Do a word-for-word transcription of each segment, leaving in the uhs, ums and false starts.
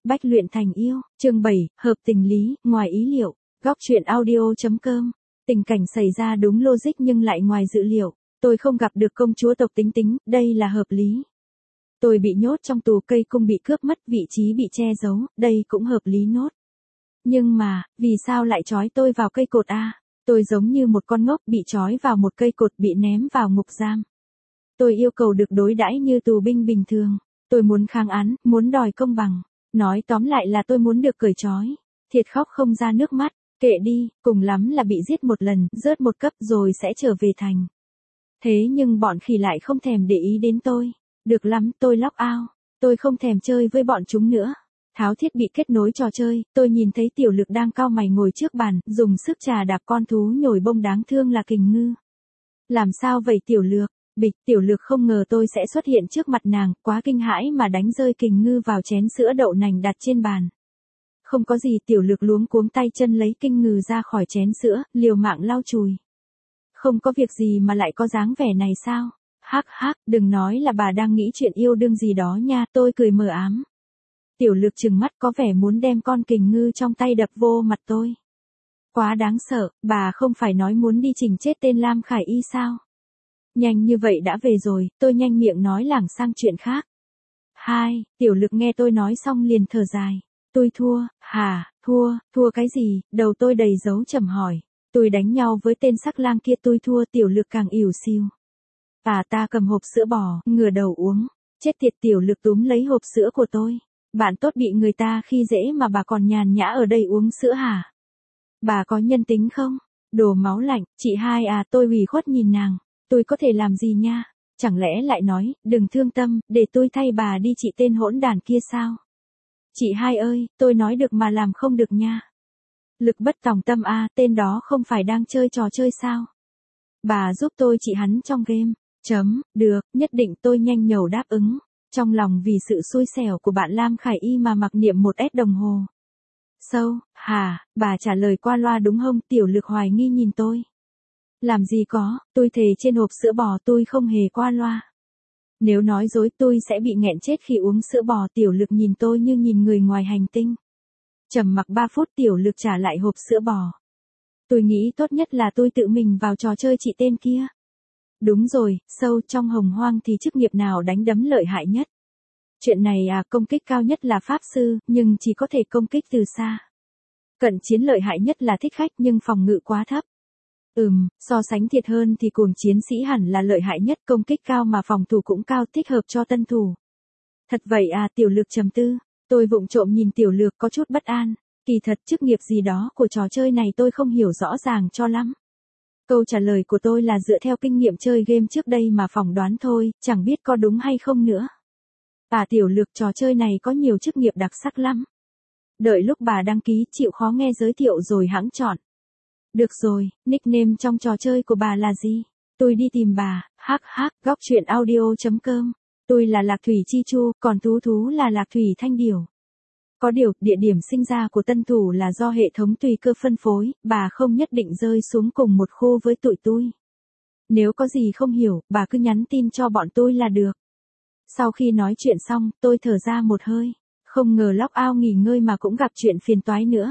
Bách luyện thành yêu, chương bảy, hợp tình lý, ngoài ý liệu, góc truyện audio.com. Tình cảnh xảy ra đúng logic nhưng lại ngoài dự liệu. Tôi không gặp được công chúa tộc Tính Tính, đây là hợp lý. Tôi bị nhốt trong tù, cây cung bị cướp mất, vị trí bị che giấu, đây cũng hợp lý nốt. Nhưng mà, vì sao lại trói tôi vào cây cột a? Tôi giống như một con ngốc bị trói vào một cây cột, bị ném vào ngục giam. Tôi yêu cầu được đối đãi như tù binh bình thường. Tôi muốn kháng án, muốn đòi công bằng. Nói tóm lại là tôi muốn được cởi trói. Thiệt khóc không ra nước mắt. Kệ đi, cùng lắm là bị giết một lần, rớt một cấp rồi sẽ trở về thành. Thế nhưng bọn khỉ lại không thèm để ý đến tôi. Được lắm, tôi log out. Tôi không thèm chơi với bọn chúng nữa. Tháo thiết bị kết nối trò chơi, tôi nhìn thấy Tiểu Lực đang cau mày ngồi trước bàn, dùng sức trà đạp con thú nhồi bông đáng thương là kình ngư. Làm sao vậy Tiểu Lực? Bịch, Tiểu Lực không ngờ tôi sẽ xuất hiện trước mặt nàng, quá kinh hãi mà đánh rơi kình ngư vào chén sữa đậu nành đặt trên bàn. Không có gì, Tiểu Lực luống cuống tay chân lấy kinh ngư ra khỏi chén sữa, liều mạng lau chùi. Không có việc gì mà lại có dáng vẻ này sao? Hắc hắc, đừng nói là bà đang nghĩ chuyện yêu đương gì đó nha, tôi cười mờ ám. Tiểu Lực trừng mắt có vẻ muốn đem con kình ngư trong tay đập vô mặt tôi. Quá đáng sợ, bà không phải nói muốn đi chỉnh chết tên Lam Khải Y sao? Nhanh như vậy đã về rồi, tôi nhanh miệng nói lảng sang chuyện khác. Hai, Tiểu Lực nghe tôi nói xong liền thở dài. Tôi thua, hả, thua, thua cái gì, đầu tôi đầy dấu chấm hỏi. Tôi đánh nhau với tên sắc lang kia, tôi thua. Tiểu Lực càng ỉu xìu. Bà ta cầm hộp sữa bò, ngửa đầu uống. Chết tiệt, Tiểu Lực túm lấy hộp sữa của tôi. Bạn tốt bị người ta khi dễ mà bà còn nhàn nhã ở đây uống sữa hả? Bà có nhân tính không? Đồ máu lạnh, chị hai à, tôi ủy khuất nhìn nàng. Tôi có thể làm gì nha? Chẳng lẽ lại nói, đừng thương tâm, để tôi thay bà đi trị tên hỗn đàn kia sao? Chị hai ơi, tôi nói được mà làm không được nha. Lực bất tòng tâm à, tên đó không phải đang chơi trò chơi sao? Bà giúp tôi trị hắn trong game. Chấm, được, nhất định, tôi nhanh nhẩu đáp ứng. Trong lòng vì sự xui xẻo của bạn Lam Khải Y mà mặc niệm một S đồng hồ. Sâu, so, hả, bà trả lời qua loa đúng không? Tiểu Lực hoài nghi nhìn tôi. Làm gì có, tôi thề trên hộp sữa bò tôi không hề qua loa. Nếu nói dối tôi sẽ bị nghẹn chết khi uống sữa bò. Tiểu Lực nhìn tôi như nhìn người ngoài hành tinh. Trầm mặc ba phút, Tiểu Lực trả lại hộp sữa bò. Tôi nghĩ tốt nhất là tôi tự mình vào trò chơi chị tên kia. Đúng rồi, sâu, trong hồng hoang thì chức nghiệp nào đánh đấm lợi hại nhất? Chuyện này à, công kích cao nhất là pháp sư, nhưng chỉ có thể công kích từ xa. Cận chiến lợi hại nhất là thích khách nhưng phòng ngự quá thấp. Ừm, so sánh thiệt hơn thì cuồng chiến sĩ hẳn là lợi hại nhất, công kích cao mà phòng thủ cũng cao, thích hợp cho tân thủ. Thật vậy à? Tiểu Lực trầm tư. Tôi vụng trộm nhìn Tiểu Lực có chút bất an. Kỳ thật chức nghiệp gì đó của trò chơi này tôi không hiểu rõ ràng cho lắm. Câu trả lời của tôi là dựa theo kinh nghiệm chơi game trước đây mà phỏng đoán thôi, chẳng biết có đúng hay không nữa. À, Tiểu Lực, trò chơi này có nhiều chức nghiệp đặc sắc lắm. Đợi lúc bà đăng ký chịu khó nghe giới thiệu rồi hẵng chọn. Được rồi, nickname trong trò chơi của bà là gì? Tôi đi tìm bà. Hắc hắc, góc truyện audio.com. Tôi là Lạc Thủy Chi Chu, còn thú thú là Lạc Thủy Thanh Điểu. Có điều, địa điểm sinh ra của tân thủ là do hệ thống tùy cơ phân phối, bà không nhất định rơi xuống cùng một khu với tụi tôi. Nếu có gì không hiểu, bà cứ nhắn tin cho bọn tôi là được. Sau khi nói chuyện xong, tôi thở ra một hơi. Không ngờ log out nghỉ ngơi mà cũng gặp chuyện phiền toái nữa.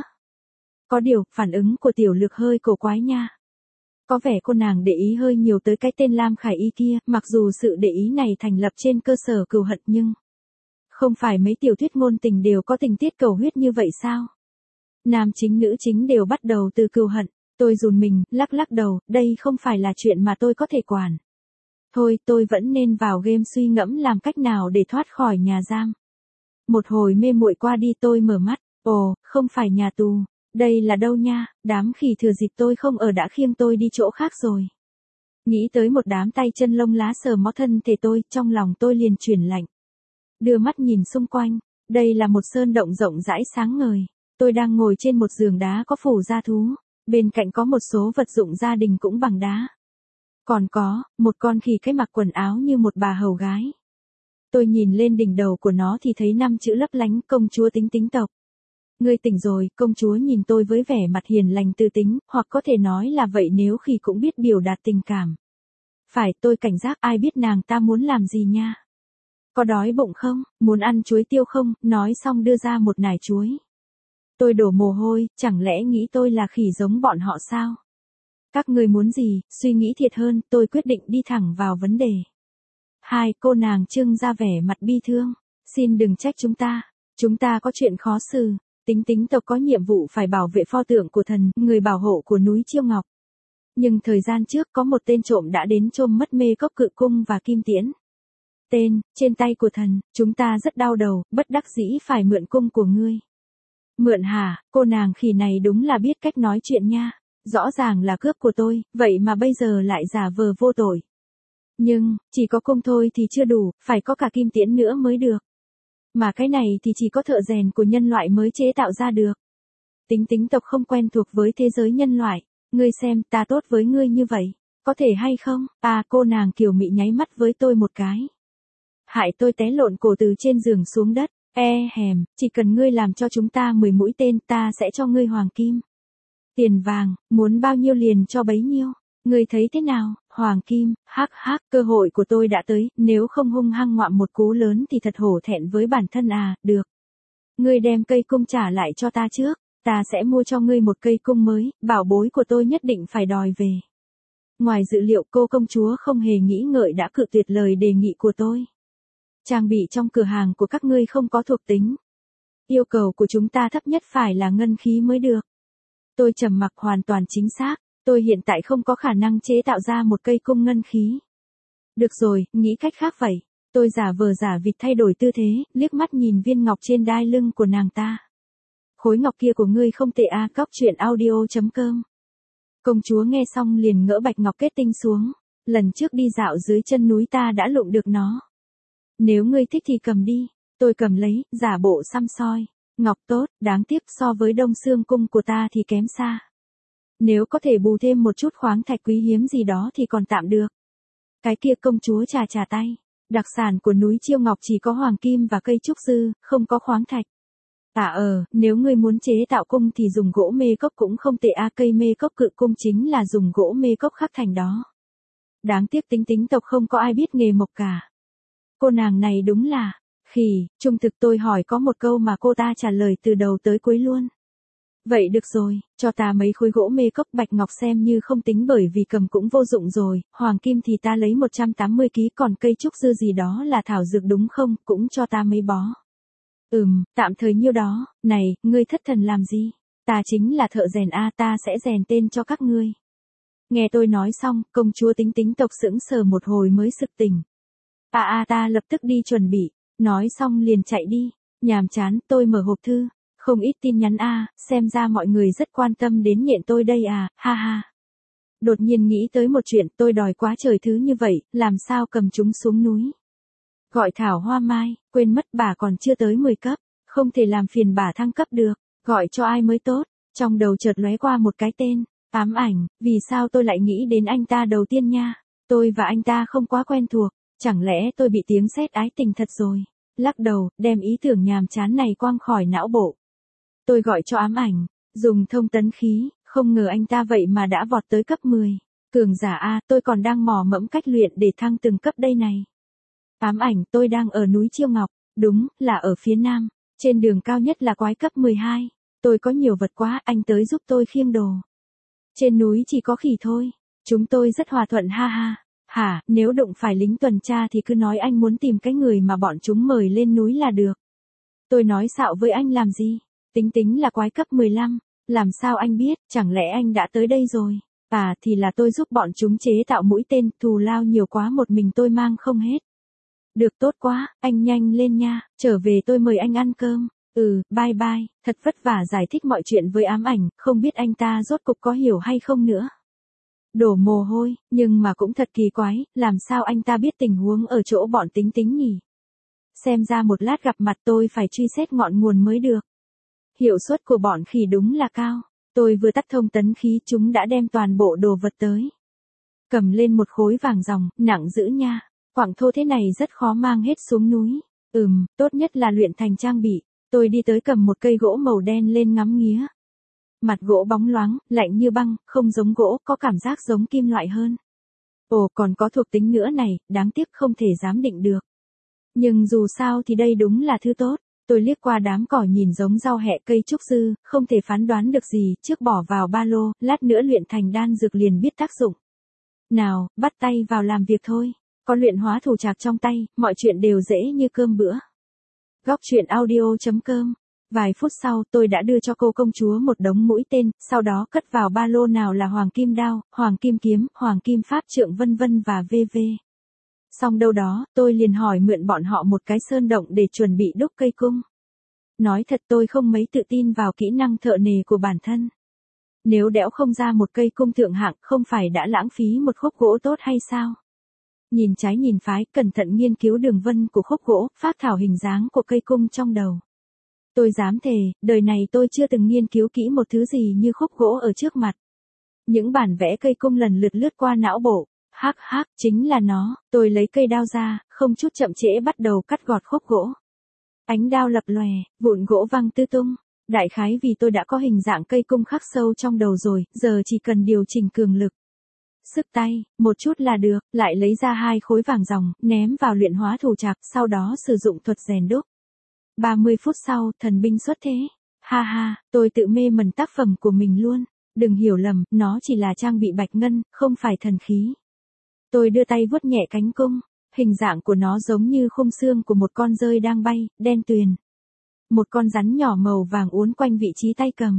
Có điều, phản ứng của Tiểu Lực hơi cổ quái nha. Có vẻ cô nàng để ý hơi nhiều tới cái tên Lam Khải Y kia, mặc dù sự để ý này thành lập trên cơ sở cừu hận nhưng... Không phải mấy tiểu thuyết ngôn tình đều có tình tiết cầu huyết như vậy sao? Nam chính nữ chính đều bắt đầu từ cừu hận. Tôi run mình, lắc lắc đầu, đây không phải là chuyện mà tôi có thể quản. Thôi, tôi vẫn nên vào game suy ngẫm làm cách nào để thoát khỏi nhà giam. Một hồi mê muội qua đi tôi mở mắt. Ồ, không phải nhà tù. Đây là đâu nha? Đám khỉ thừa dịp tôi không ở đã khiêng tôi đi chỗ khác rồi. Nghĩ tới một đám tay chân lông lá sờ mó thân thể tôi, trong lòng tôi liền chuyển lạnh. Đưa mắt nhìn xung quanh, đây là một sơn động rộng rãi sáng ngời. Tôi đang ngồi trên một giường đá có phủ da thú, bên cạnh có một số vật dụng gia đình cũng bằng đá. Còn có, một con khỉ cái mặc quần áo như một bà hầu gái. Tôi nhìn lên đỉnh đầu của nó thì thấy năm chữ lấp lánh, công chúa Tính Tính tộc. Ngươi tỉnh rồi, công chúa nhìn tôi với vẻ mặt hiền lành tư tính, hoặc có thể nói là vậy nếu khỉ cũng biết biểu đạt tình cảm. Phải, tôi cảnh giác, ai biết nàng ta muốn làm gì nha. Có đói bụng không, muốn ăn chuối tiêu không, nói xong đưa ra một nải chuối. Tôi đổ mồ hôi, chẳng lẽ nghĩ tôi là khỉ giống bọn họ sao? Các ngươi muốn gì, suy nghĩ thiệt hơn, tôi quyết định đi thẳng vào vấn đề. Hai, cô nàng trưng ra vẻ mặt bi thương. Xin đừng trách chúng ta, chúng ta có chuyện khó xử. Tính tính tộc có nhiệm vụ phải bảo vệ pho tượng của thần, người bảo hộ của núi Chiêu Ngọc. Nhưng thời gian trước có một tên trộm đã đến trộm mất mê cốc cự cung và kim tiễn. Tên, trên tay của thần, chúng ta rất đau đầu, bất đắc dĩ phải mượn cung của ngươi. Mượn hả, cô nàng khỉ này đúng là biết cách nói chuyện nha. Rõ ràng là cướp của tôi, vậy mà bây giờ lại giả vờ vô tội. Nhưng, chỉ có cung thôi thì chưa đủ, phải có cả kim tiễn nữa mới được. Mà cái này thì chỉ có thợ rèn của nhân loại mới chế tạo ra được. Tính tính tộc không quen thuộc với thế giới nhân loại. Ngươi xem, ta tốt với ngươi như vậy. Có thể hay không? À, cô nàng kiều mị nháy mắt với tôi một cái. Hại tôi té lộn cổ từ trên giường xuống đất. E hèm, chỉ cần ngươi làm cho chúng ta mười mũi tên ta sẽ cho ngươi hoàng kim. Tiền vàng, muốn bao nhiêu liền cho bấy nhiêu. Ngươi thấy thế nào, hoàng kim, hắc hắc, cơ hội của tôi đã tới, nếu không hung hăng ngoạm một cú lớn thì thật hổ thẹn với bản thân à, được. Ngươi đem cây cung trả lại cho ta trước, ta sẽ mua cho ngươi một cây cung mới, bảo bối của tôi nhất định phải đòi về. Ngoài dự liệu cô công chúa không hề nghĩ ngợi đã cự tuyệt lời đề nghị của tôi. Trang bị trong cửa hàng của các ngươi không có thuộc tính. Yêu cầu của chúng ta thấp nhất phải là ngân khí mới được. Tôi trầm mặc hoàn toàn chính xác, tôi hiện tại không có khả năng chế tạo ra một cây cung ngân khí. Được rồi, nghĩ cách khác vậy. Tôi giả vờ giả vịt thay đổi tư thế, liếc mắt nhìn viên ngọc trên đai lưng của nàng ta. Khối ngọc kia của ngươi không tệ a, cóc truyện audio chấm com. Công chúa nghe xong liền ngỡ bạch ngọc kết tinh xuống. Lần trước đi dạo dưới chân núi ta đã lụm được nó. Nếu ngươi thích thì cầm đi. Tôi cầm lấy, giả bộ xăm soi. Ngọc tốt, đáng tiếc so với đông xương cung của ta thì kém xa. Nếu có thể bù thêm một chút khoáng thạch quý hiếm gì đó thì còn tạm được. Cái kia công chúa chà chà tay. Đặc sản của núi Chiêu Ngọc chỉ có hoàng kim và cây trúc sư, không có khoáng thạch. À ờ, nếu ngươi muốn chế tạo cung thì dùng gỗ mê cốc cũng không tệ a, cây mê cốc cự cung chính là dùng gỗ mê cốc khắc thành đó. Đáng tiếc tính tính tộc không có ai biết nghề mộc cả. Cô nàng này đúng là, khỉ, trung thực tôi hỏi có một câu mà cô ta trả lời từ đầu tới cuối luôn. Vậy được rồi, cho ta mấy khối gỗ mê cốc bạch ngọc xem như không tính bởi vì cầm cũng vô dụng rồi, hoàng kim thì ta lấy một trăm tám mươi ký còn cây trúc dư gì đó là thảo dược đúng không, cũng cho ta mấy bó. Ừm, tạm thời nhiêu đó, này, ngươi thất thần làm gì? Ta chính là thợ rèn a, ta sẽ rèn tên cho các ngươi. Nghe tôi nói xong, công chúa tính tính tộc sững sờ một hồi mới sực tỉnh. À à ta lập tức đi chuẩn bị, nói xong liền chạy đi, nhàm chán, tôi mở hộp thư, không ít tin nhắn a, xem ra mọi người rất quan tâm đến nhện tôi đây à, ha ha. Đột nhiên nghĩ tới một chuyện, tôi đòi quá trời thứ như vậy, làm sao cầm chúng xuống núi. Gọi Thảo Hoa Mai, quên mất bà còn chưa tới mười cấp, không thể làm phiền bà thăng cấp được, gọi cho ai mới tốt, trong đầu chợt lóe qua một cái tên, ám ảnh, vì sao tôi lại nghĩ đến anh ta đầu tiên nha, tôi và anh ta không quá quen thuộc, chẳng lẽ tôi bị tiếng sét ái tình thật rồi, lắc đầu, đem ý tưởng nhàm chán này quăng khỏi não bộ. Tôi gọi cho ám ảnh, dùng thông tấn khí, không ngờ anh ta vậy mà đã vọt tới cấp mười, cường giả a, tôi còn đang mò mẫm cách luyện để thăng từng cấp đây này. Ám ảnh, tôi đang ở núi Chiêu Ngọc, đúng, là ở phía nam, trên đường cao nhất là quái cấp mười hai, tôi có nhiều vật quá, anh tới giúp tôi khiêng đồ. Trên núi chỉ có khỉ thôi, chúng tôi rất hòa thuận ha ha, hả, nếu đụng phải lính tuần tra thì cứ nói anh muốn tìm cái người mà bọn chúng mời lên núi là được. Tôi nói xạo với anh làm gì, tính tính là quái cấp mười lăm, làm sao anh biết, chẳng lẽ anh đã tới đây rồi, à thì là tôi giúp bọn chúng chế tạo mũi tên, thù lao nhiều quá một mình tôi mang không hết. Được tốt quá, anh nhanh lên nha, trở về tôi mời anh ăn cơm. Ừ, bye bye, thật vất vả giải thích mọi chuyện với ám ảnh, không biết anh ta rốt cục có hiểu hay không nữa. Đổ mồ hôi, nhưng mà cũng thật kỳ quái, làm sao anh ta biết tình huống ở chỗ bọn tính tính nhỉ? Xem ra một lát gặp mặt tôi phải truy xét ngọn nguồn mới được. Hiệu suất của bọn khỉ đúng là cao, tôi vừa tắt thông tấn khí chúng đã đem toàn bộ đồ vật tới. Cầm lên một khối vàng ròng, nặng dữ nha. Quảng thô thế này rất khó mang hết xuống núi. Ừm, tốt nhất là luyện thành trang bị. Tôi đi tới cầm một cây gỗ màu đen lên ngắm nghía. Mặt gỗ bóng loáng, lạnh như băng, không giống gỗ, có cảm giác giống kim loại hơn. Ồ, còn có thuộc tính nữa này, đáng tiếc không thể giám định được. Nhưng dù sao thì đây đúng là thứ tốt. Tôi liếc qua đám cỏ nhìn giống rau hẹ cây trúc dư, không thể phán đoán được gì, trước bỏ vào ba lô, lát nữa luyện thành đan dược liền biết tác dụng. Nào, bắt tay vào làm việc thôi. Có luyện hóa thủ trạc trong tay, mọi chuyện đều dễ như cơm bữa. Góc truyện audio chấm com. Vài phút sau tôi đã đưa cho cô công chúa một đống mũi tên, sau đó cất vào ba lô nào là hoàng kim đao, hoàng kim kiếm, hoàng kim pháp trượng vân vân và vân vân. Xong đâu đó, tôi liền hỏi mượn bọn họ một cái sơn động để chuẩn bị đúc cây cung. Nói thật tôi không mấy tự tin vào kỹ năng thợ nề của bản thân. Nếu đẽo không ra một cây cung thượng hạng không phải đã lãng phí một khúc gỗ tốt hay sao? Nhìn trái nhìn phái, cẩn thận nghiên cứu đường vân của khúc gỗ, phác thảo hình dáng của cây cung trong đầu. Tôi dám thề, đời này tôi chưa từng nghiên cứu kỹ một thứ gì như khúc gỗ ở trước mặt. Những bản vẽ cây cung lần lượt lướt qua não bộ. Hắc hắc, chính là nó, tôi lấy cây đao ra, không chút chậm trễ bắt đầu cắt gọt khúc gỗ. Ánh đao lập lòe, vụn gỗ văng tứ tung. Đại khái vì tôi đã có hình dạng cây cung khắc sâu trong đầu rồi, giờ chỉ cần điều chỉnh cường lực. Sức tay, một chút là được, lại lấy ra hai khối vàng ròng, ném vào luyện hóa thủ trạc, sau đó sử dụng thuật rèn đúc. ba mươi phút sau, thần binh xuất thế. Ha ha, tôi tự mê mẩn tác phẩm của mình luôn. Đừng hiểu lầm, nó chỉ là trang bị bạch ngân, không phải thần khí. Tôi đưa tay vuốt nhẹ cánh cung, hình dạng của nó giống như khung xương của một con dơi đang bay, đen tuyền. Một con rắn nhỏ màu vàng uốn quanh vị trí tay cầm.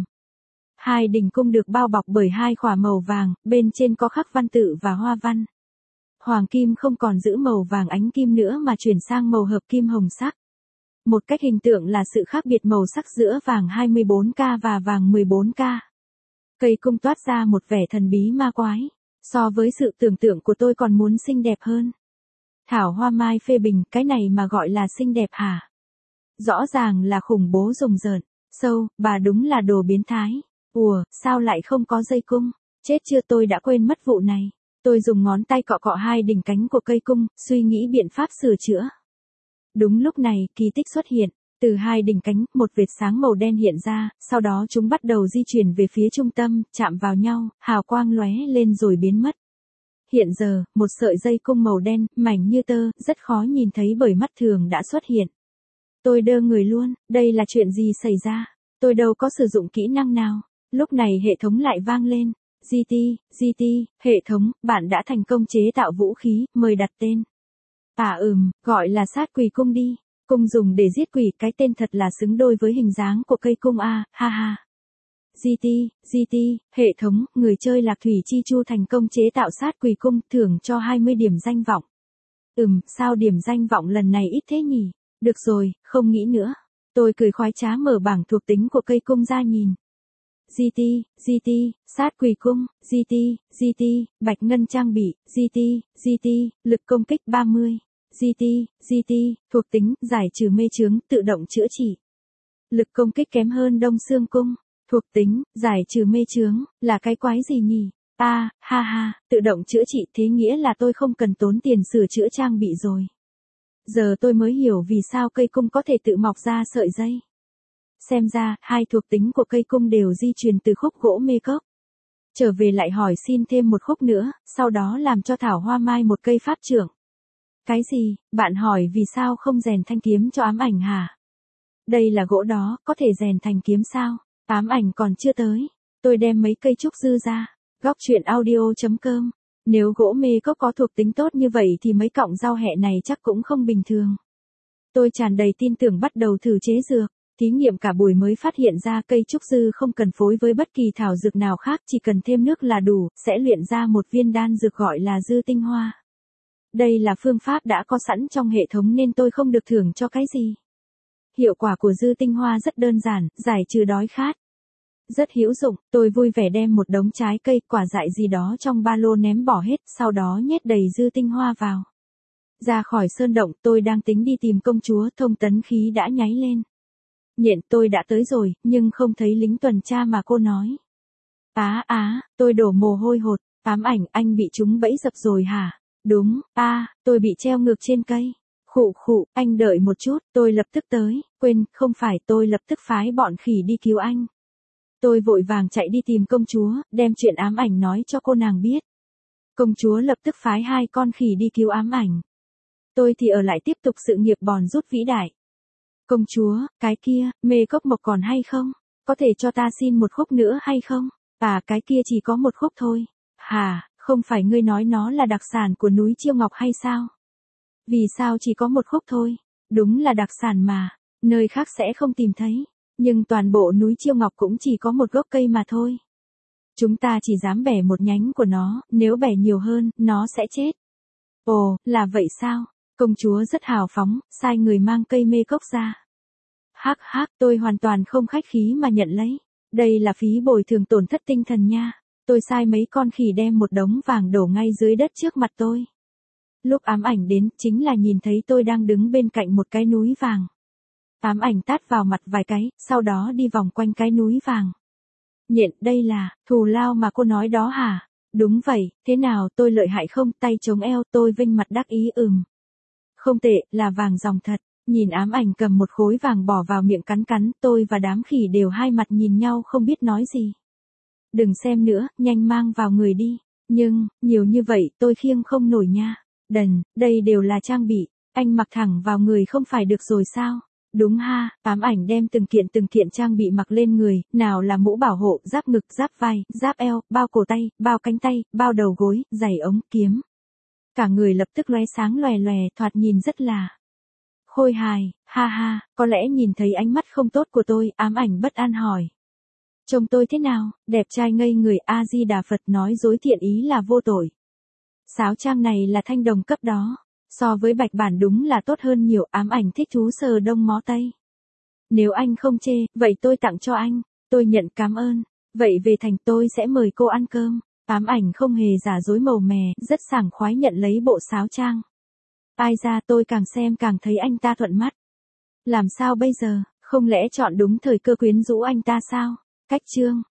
Hai đỉnh cung được bao bọc bởi hai khỏa màu vàng, bên trên có khắc văn tự và hoa văn. Hoàng kim không còn giữ màu vàng ánh kim nữa mà chuyển sang màu hợp kim hồng sắc. Một cách hình tượng là sự khác biệt màu sắc giữa vàng hai mươi bốn ca và vàng mười bốn ca. Cây cung toát ra một vẻ thần bí ma quái. So với sự tưởng tượng của tôi còn muốn xinh đẹp hơn. Thảo Hoa Mai phê bình, cái này mà gọi là xinh đẹp hả? Rõ ràng là khủng bố rùng rợn. Sâu, bà đúng là đồ biến thái. Ủa, sao lại không có dây cung? Chết chưa, tôi đã quên mất vụ này. Tôi dùng ngón tay cọ cọ hai đỉnh cánh của cây cung, suy nghĩ biện pháp sửa chữa. Đúng lúc này, kỳ tích xuất hiện. Từ hai đỉnh cánh, một vệt sáng màu đen hiện ra, sau đó chúng bắt đầu di chuyển về phía trung tâm, chạm vào nhau, hào quang lóe lên rồi biến mất. Hiện giờ, một sợi dây cung màu đen, mảnh như tơ, rất khó nhìn thấy bởi mắt thường đã xuất hiện. Tôi đơ người luôn, đây là chuyện gì xảy ra? Tôi đâu có sử dụng kỹ năng nào. Lúc này hệ thống lại vang lên. giê tê, giê tê, hệ thống, bạn đã thành công chế tạo vũ khí, mời đặt tên. À ừm, gọi là sát quỷ cung đi. Cung dùng để giết quỷ, cái tên thật là xứng đôi với hình dáng của cây cung a, ha ha. giê tê, giê tê, hệ thống, người chơi Lạc Thủy Chi Chu thành công chế tạo sát quỷ cung, thưởng cho hai mươi điểm danh vọng. Ừm, sao điểm danh vọng lần này ít thế nhỉ? Được rồi, không nghĩ nữa. Tôi cười khoái trá mở bảng thuộc tính của cây cung ra nhìn. giê tê, giê tê, sát quỷ cung, giê tê, giê tê, bạch ngân trang bị, giê tê, giê tê, lực công kích ba mươi. giê tê, giê tê, thuộc tính, giải trừ mê chướng, tự động chữa trị. Lực công kích kém hơn Đông Xương cung. Thuộc tính, giải trừ mê chướng, là cái quái gì nhỉ? A, à, ha ha, tự động chữa trị, thế nghĩa là tôi không cần tốn tiền sửa chữa trang bị rồi. Giờ tôi mới hiểu vì sao cây cung có thể tự mọc ra sợi dây. Xem ra, hai thuộc tính của cây cung đều di truyền từ khúc gỗ mê cốc. Trở về lại hỏi xin thêm một khúc nữa, sau đó làm cho Thảo Hoa Mai một cây pháp trượng. Cái gì, bạn hỏi vì sao không rèn thanh kiếm cho ám ảnh hả? Đây là gỗ đó, có thể rèn thành kiếm sao? Ám ảnh còn chưa tới. Tôi đem mấy cây trúc dư ra. Góc truyện audio chấm com. Nếu gỗ mê cốc có thuộc tính tốt như vậy thì mấy cọng rau hẹ này chắc cũng không bình thường. Tôi tràn đầy tin tưởng bắt đầu thử chế dược. Thí nghiệm cả buổi mới phát hiện ra cây trúc dư không cần phối với bất kỳ thảo dược nào khác, chỉ cần thêm nước là đủ, sẽ luyện ra một viên đan dược gọi là dư tinh hoa. Đây là phương pháp đã có sẵn trong hệ thống nên tôi không được thưởng cho cái gì. Hiệu quả của dư tinh hoa rất đơn giản, giải trừ đói khát. Rất hữu dụng, tôi vui vẻ đem một đống trái cây, quả dại gì đó trong ba lô ném bỏ hết, sau đó nhét đầy dư tinh hoa vào. Ra khỏi sơn động, tôi đang tính đi tìm công chúa, thông tấn khí đã nháy lên. Nhện, tôi đã tới rồi, nhưng không thấy lính tuần tra mà cô nói. Á á, tôi đổ mồ hôi hột, ám ảnh, anh bị chúng bẫy dập rồi hả? Đúng, a, à, tôi bị treo ngược trên cây. Khụ khụ, anh đợi một chút, tôi lập tức tới, quên, không phải, tôi lập tức phái bọn khỉ đi cứu anh. Tôi vội vàng chạy đi tìm công chúa, đem chuyện ám ảnh nói cho cô nàng biết. Công chúa lập tức phái hai con khỉ đi cứu ám ảnh. tôi thì ở lại tiếp tục sự nghiệp bòn rút vĩ đại. Công chúa, cái kia, mê cốc mộc còn hay không? Có thể cho ta xin một khúc nữa hay không? À cái kia chỉ có một khúc thôi. Hà, không phải ngươi nói nó là đặc sản của núi Chiêu Ngọc hay sao? Vì sao chỉ có một khúc thôi? Đúng là đặc sản mà, nơi khác sẽ không tìm thấy. Nhưng toàn bộ núi Chiêu Ngọc cũng chỉ có một gốc cây mà thôi. Chúng ta chỉ dám bẻ một nhánh của nó, nếu bẻ nhiều hơn, nó sẽ chết. Ồ, là vậy sao? Công chúa rất hào phóng, sai người mang cây mê cốc ra. Hắc hắc, tôi hoàn toàn không khách khí mà nhận lấy. Đây là phí bồi thường tổn thất tinh thần nha. Tôi sai mấy con khỉ đem một đống vàng đổ ngay dưới đất trước mặt tôi. Lúc ám ảnh đến, chính là nhìn thấy tôi đang đứng bên cạnh một cái núi vàng. Ám ảnh tát vào mặt vài cái, sau đó đi vòng quanh cái núi vàng. Nhện, đây là, thù lao mà cô nói đó hả? Đúng vậy, thế nào tôi lợi hại không? Tay chống eo tôi vênh mặt đắc ý ừm. Không tệ, là vàng dòng thật. Nhìn ám ảnh cầm một khối vàng bỏ vào miệng cắn cắn, tôi và đám khỉ đều hai mặt nhìn nhau không biết nói gì. Đừng xem nữa, nhanh mang vào người đi. Nhưng, nhiều như vậy tôi khiêng không nổi nha. Đần, đây đều là trang bị, anh mặc thẳng vào người không phải được rồi sao? Đúng ha, ám ảnh đem từng kiện từng kiện trang bị mặc lên người, nào là mũ bảo hộ, giáp ngực, giáp vai, giáp eo, bao cổ tay, bao cánh tay, bao đầu gối, giày ống, kiếm. Cả người lập tức lóe sáng lòe lòe, thoạt nhìn rất là khôi hài, ha ha, có lẽ nhìn thấy ánh mắt không tốt của tôi, ám ảnh bất an hỏi. Trông tôi thế nào, đẹp trai ngây người, A-di-đà Phật nói dối thiện ý là vô tội. Sáo trang này là thanh đồng cấp đó. So với bạch bản đúng là tốt hơn nhiều, ám ảnh thích thú sờ đông mó tay. Nếu anh không chê, vậy tôi tặng cho anh. Tôi nhận cảm ơn. Vậy về thành tôi sẽ mời cô ăn cơm. Ám ảnh không hề giả dối màu mè, rất sảng khoái nhận lấy bộ sáo trang. Ai ra tôi càng xem càng thấy anh ta thuận mắt. Làm sao bây giờ, không lẽ chọn đúng thời cơ quyến rũ anh ta sao? Cách chương.